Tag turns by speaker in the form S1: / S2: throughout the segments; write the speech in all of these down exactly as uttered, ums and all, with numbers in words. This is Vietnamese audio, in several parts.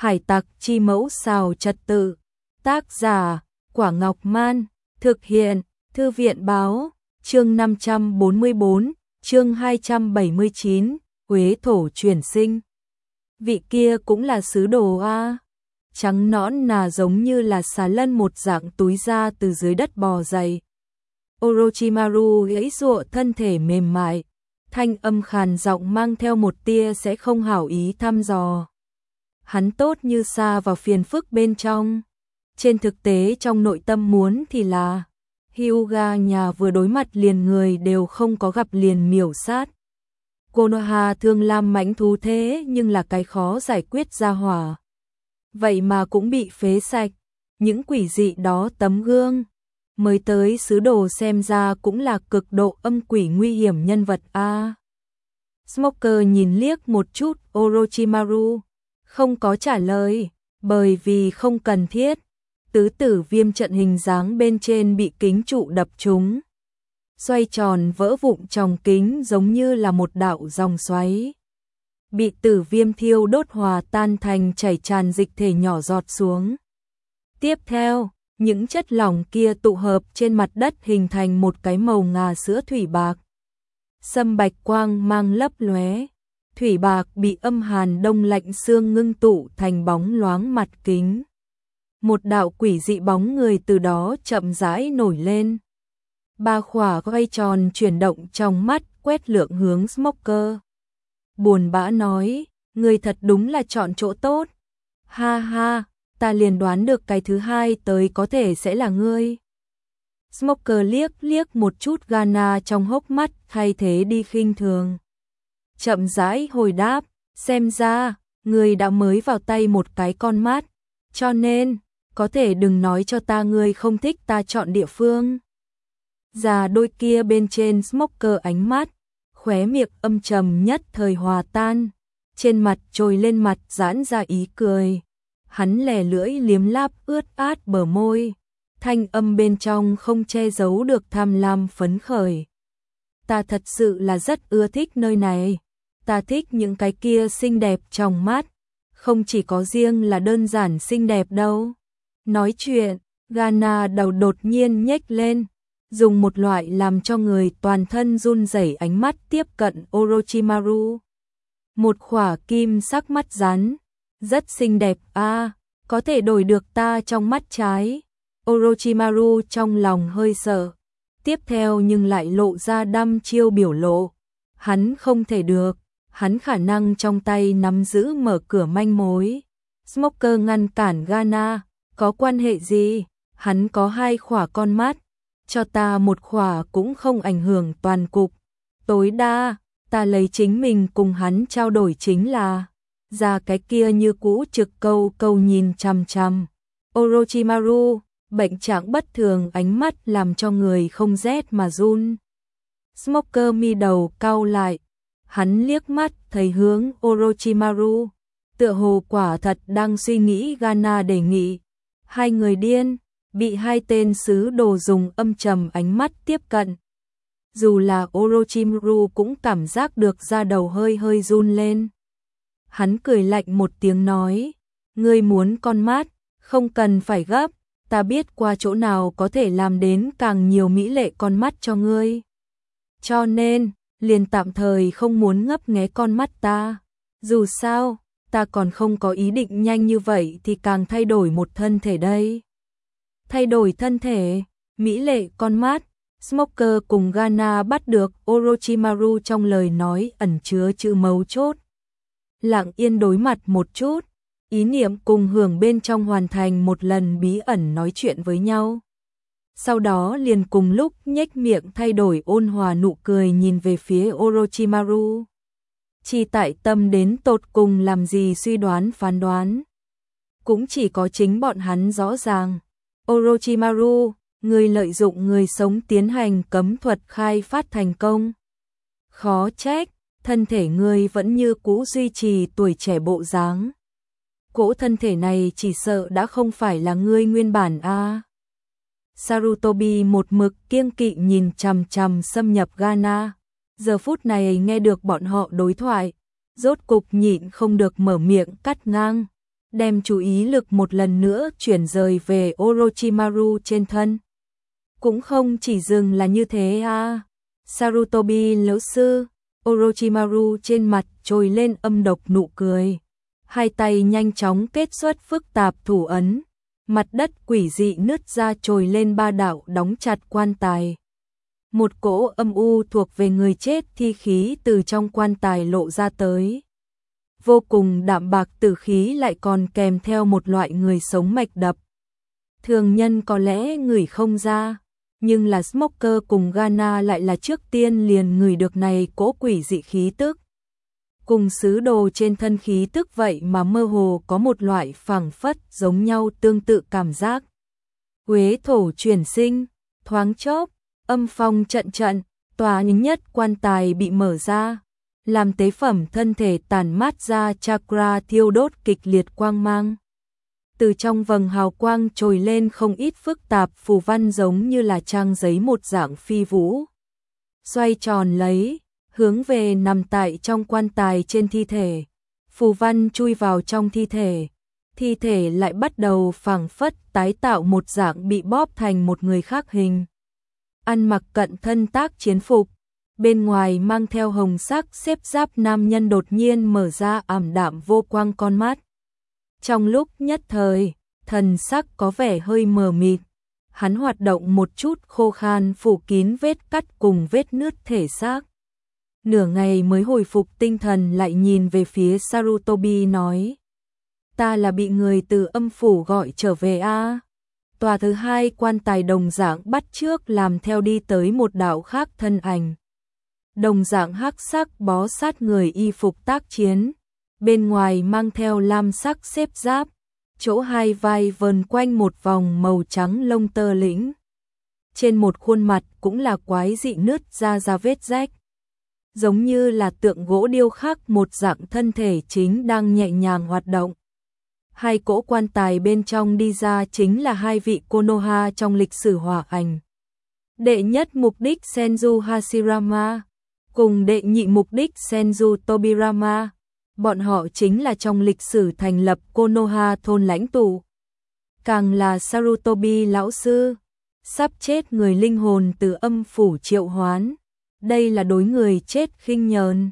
S1: Hải tặc chi mẫu xào trật tự. Tác giả, Quả Ngọc Man. Thực hiện, Thư viện Báo. Chương năm trăm bốn mươi bốn, chương hai trăm bảy mươi chín, Huế thổ chuyển sinh. Vị kia cũng là sứ đồ a. Trắng nõn nà giống như là xà lân một dạng túi ra từ dưới đất bò dậy. Orochimaru gãy giụa thân thể mềm mại, thanh âm khàn giọng mang theo một tia sẽ không hảo ý thăm dò. Hắn tốt như xa vào phiền phức bên trong. Trên thực tế trong nội tâm muốn thì là Hyuga nhà vừa đối mặt liền người đều không có gặp liền miểu sát. Konoha thương lam mãnh thú thế nhưng là cái khó giải quyết ra hỏa. Vậy mà cũng bị phế sạch. Những quỷ dị đó tấm gương mới tới sứ đồ xem ra cũng là cực độ âm quỷ nguy hiểm nhân vật a. Smoker nhìn liếc một chút Orochimaru, không có trả lời, bởi vì không cần thiết. Tứ tử viêm trận hình dáng bên trên bị kính trụ đập trúng, xoay tròn vỡ vụn trong kính giống như là một đạo dòng xoáy. Bị tử viêm thiêu đốt hòa tan thành chảy tràn dịch thể nhỏ giọt xuống. Tiếp theo, những chất lỏng kia tụ hợp trên mặt đất hình thành một cái màu ngà sữa thủy bạc. Sâm bạch quang mang lấp lóe, thủy bạc bị âm hàn đông lạnh xương ngưng tụ thành bóng loáng mặt kính. Một đạo quỷ dị bóng người từ đó chậm rãi nổi lên. Ba khỏa quay tròn chuyển động trong mắt quét lượng hướng Smoker. Buồn bã nói, người thật đúng là chọn chỗ tốt. Ha ha, ta liền đoán được cái thứ hai tới có thể sẽ là ngươi. Smoker liếc liếc một chút Gana trong hốc mắt thay thế đi khinh thường. Chậm rãi hồi đáp, xem ra, ngươi đã mới vào tay một cái con mắt, cho nên, có thể đừng nói cho ta ngươi không thích ta chọn địa phương. Già đôi kia bên trên Smoker ánh mắt, khóe miệng âm trầm nhất thời hòa tan, trên mặt trồi lên mặt giãn ra ý cười. Hắn lè lưỡi liếm láp ướt át bờ môi, thanh âm bên trong không che giấu được tham lam phấn khởi. Ta thật sự là rất ưa thích nơi này, ta thích những cái kia xinh đẹp trong mắt, không chỉ có riêng là đơn giản xinh đẹp đâu. Nói chuyện, Gana đầu đột nhiên nhếch lên, dùng một loại làm cho người toàn thân run rẩy ánh mắt tiếp cận Orochimaru. Một khỏa kim sắc mắt rắn, rất xinh đẹp a, à, có thể đổi được ta trong mắt trái. Orochimaru trong lòng hơi sợ, tiếp theo nhưng lại lộ ra đăm chiêu biểu lộ. Hắn không thể được, hắn khả năng trong tay nắm giữ mở cửa manh mối. Smoker ngăn cản Gana, có quan hệ gì, hắn có hai khỏa con mắt, cho ta một khỏa cũng không ảnh hưởng toàn cục. Tối đa, ta lấy chính mình cùng hắn trao đổi chính là, ra cái kia như cũ trực câu câu nhìn chằm chằm. Orochimaru, bệnh trạng bất thường ánh mắt làm cho người không rét mà run. Smoker mi đầu cau lại, hắn liếc mắt thấy hướng Orochimaru, tựa hồ quả thật đang suy nghĩ Gana đề nghị. Hai người điên, bị hai tên sứ đồ dùng âm trầm ánh mắt tiếp cận. Dù là Orochimaru cũng cảm giác được da đầu hơi hơi run lên. Hắn cười lạnh một tiếng nói, ngươi muốn con mắt, không cần phải gấp, ta biết qua chỗ nào có thể làm đến càng nhiều mỹ lệ con mắt cho ngươi. Cho nên, liền tạm thời không muốn ngấp nghé con mắt ta. Dù sao, ta còn không có ý định nhanh như vậy thì càng thay đổi một thân thể đây. Thay đổi thân thể, mỹ lệ con mắt, Smoker cùng Gana bắt được Orochimaru trong lời nói ẩn chứa chữ mấu chốt. Lặng yên đối mặt một chút, ý niệm cùng hưởng bên trong hoàn thành một lần bí ẩn nói chuyện với nhau. Sau đó liền cùng lúc nhếch miệng thay đổi ôn hòa nụ cười nhìn về phía Orochimaru. Chỉ tại tâm đến tột cùng làm gì suy đoán phán đoán. Cũng chỉ có chính bọn hắn rõ ràng. Orochimaru, người lợi dụng người sống tiến hành cấm thuật khai phát thành công. Khó trách, thân thể người vẫn như cũ duy trì tuổi trẻ bộ dáng. Cỗ thân thể này chỉ sợ đã không phải là ngươi nguyên bản a. À. Sarutobi một mực kiêng kỵ nhìn chằm chằm xâm nhập Gana. Giờ phút này nghe được bọn họ đối thoại, rốt cục nhịn không được mở miệng cắt ngang. đem chú ý lực một lần nữa chuyển rời về Orochimaru trên thân. Cũng không chỉ dừng là như thế à. Sarutobi lão sư, Orochimaru trên mặt trồi lên âm độc nụ cười. Hai tay nhanh chóng kết xuất phức tạp thủ ấn. Mặt đất quỷ dị nứt ra trồi lên ba đạo đóng chặt quan tài. Một cỗ âm u thuộc về người chết thi khí từ trong quan tài lộ ra tới. Vô cùng đạm bạc tử khí lại còn kèm theo một loại người sống mạch đập. Thường nhân có lẽ ngửi không ra, nhưng là Smoker cùng Ghana lại là trước tiên liền ngửi được này cỗ quỷ dị khí tức. Cùng sứ đồ trên thân khí tức vậy mà mơ hồ có một loại phảng phất giống nhau tương tự cảm giác. Quế thổ chuyển sinh, thoáng chốc, âm phong trận trận, tòa nhất quan tài bị mở ra, làm tế phẩm thân thể tản mát ra chakra thiêu đốt kịch liệt quang mang. Từ trong vầng hào quang trồi lên không ít phức tạp phù văn giống như là trang giấy một dạng phi vũ. Xoay tròn lấy, hướng về nằm tại trong quan tài trên thi thể. Phù văn chui vào trong thi thể. Thi thể lại bắt đầu phảng phất tái tạo một dạng bị bóp thành một người khác hình. Ăn mặc cận thân tác chiến phục. Bên ngoài mang theo hồng sắc xếp giáp nam nhân đột nhiên mở ra ảm đạm vô quang con mắt. Trong lúc nhất thời, thần sắc có vẻ hơi mờ mịt. Hắn hoạt động một chút khô khan phủ kín vết cắt cùng vết nứt thể xác. Nửa ngày mới hồi phục tinh thần lại nhìn về phía Sarutobi nói. Ta là bị người từ âm phủ gọi trở về a à? Tòa thứ hai quan tài đồng dạng bắt trước làm theo đi tới một đạo khác thân ảnh. Đồng dạng hắc sắc bó sát người y phục tác chiến. Bên ngoài mang theo lam sắc xếp giáp. Chỗ hai vai vờn quanh một vòng màu trắng lông tơ lĩnh. Trên một khuôn mặt cũng là quái dị nứt ra ra vết rách. Giống như là tượng gỗ điêu khắc một dạng thân thể chính đang nhẹ nhàng hoạt động. Hai cỗ quan tài bên trong đi ra chính là hai vị Konoha trong lịch sử hỏa ảnh. Đệ nhất mục đích Senju Hashirama, cùng đệ nhị mục đích Senju Tobirama. Bọn họ chính là trong lịch sử thành lập Konoha thôn lãnh tụ. Càng là Sarutobi lão sư, sắp chết người linh hồn từ âm phủ triệu hoán. Đây là đối người chết khinh nhờn.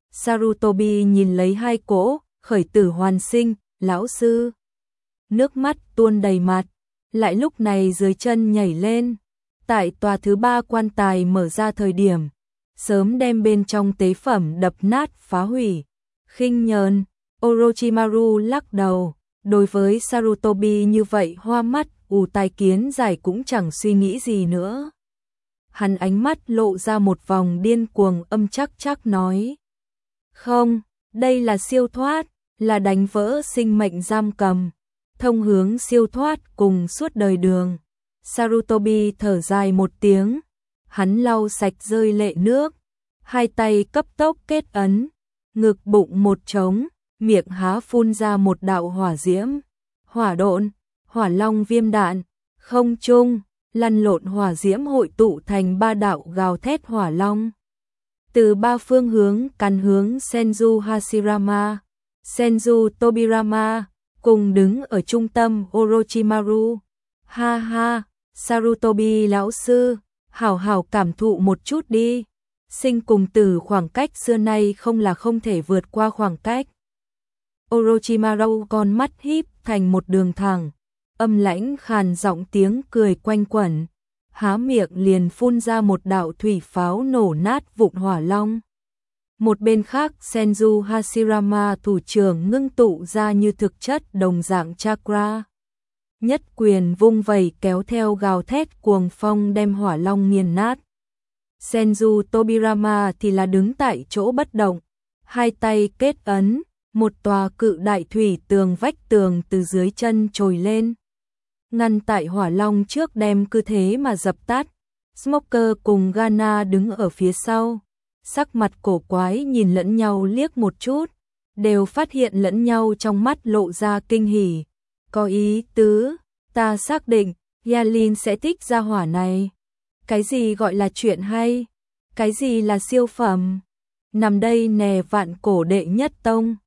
S1: Sarutobi nhìn lấy hai cỗ, khởi tử hoàn sinh, lão sư. Nước mắt tuôn đầy mặt, lại lúc này dưới chân nhảy lên. Tại tòa thứ ba quan tài mở ra thời điểm, sớm đem bên trong tế phẩm đập nát phá hủy. Khinh nhờn, Orochimaru lắc đầu, đối với Sarutobi như vậy hoa mắt, ù tai kiến giải cũng chẳng suy nghĩ gì nữa. Hắn ánh mắt lộ ra một vòng điên cuồng âm chắc chắc nói. Không, đây là siêu thoát, là đánh vỡ sinh mệnh giam cầm, thông hướng siêu thoát cùng suốt đời đường. Sarutobi thở dài một tiếng, hắn lau sạch rơi lệ nước, hai tay cấp tốc kết ấn, ngực bụng một trống, miệng há phun ra một đạo hỏa diễm, hỏa độn, hỏa long viêm đạn, không trung, lăn lộn hỏa diễm hội tụ thành ba đạo gào thét hỏa long. Từ ba phương hướng căn hướng Senju Hashirama, Senju Tobirama, cùng đứng ở trung tâm Orochimaru. Ha ha, Sarutobi lão sư, hảo hảo cảm thụ một chút đi. Sinh cùng tử khoảng cách xưa nay không là không thể vượt qua khoảng cách. Orochimaru con mắt híp thành một đường thẳng, âm lãnh khàn giọng tiếng cười quanh quẩn, há miệng liền phun ra một đạo thủy pháo nổ nát vụn hỏa long. Một bên khác Senju Hashirama thủ trưởng ngưng tụ ra như thực chất đồng dạng chakra. Nhất quyền vung vẩy kéo theo gào thét cuồng phong đem hỏa long nghiền nát. Senju Tobirama thì là đứng tại chỗ bất động, hai tay kết ấn, một tòa cự đại thủy tường vách tường từ dưới chân trồi lên. Ngăn tại hỏa long trước đem cứ thế mà dập tắt. Smoker cùng Ghana đứng ở phía sau, sắc mặt cổ quái nhìn lẫn nhau liếc một chút, đều phát hiện lẫn nhau trong mắt lộ ra kinh hỉ. Có ý tứ, ta xác định, Yalin sẽ thích gia hỏa này. Cái gì gọi là chuyện hay? Cái gì là siêu phẩm? Nằm đây nè vạn cổ đệ nhất tông,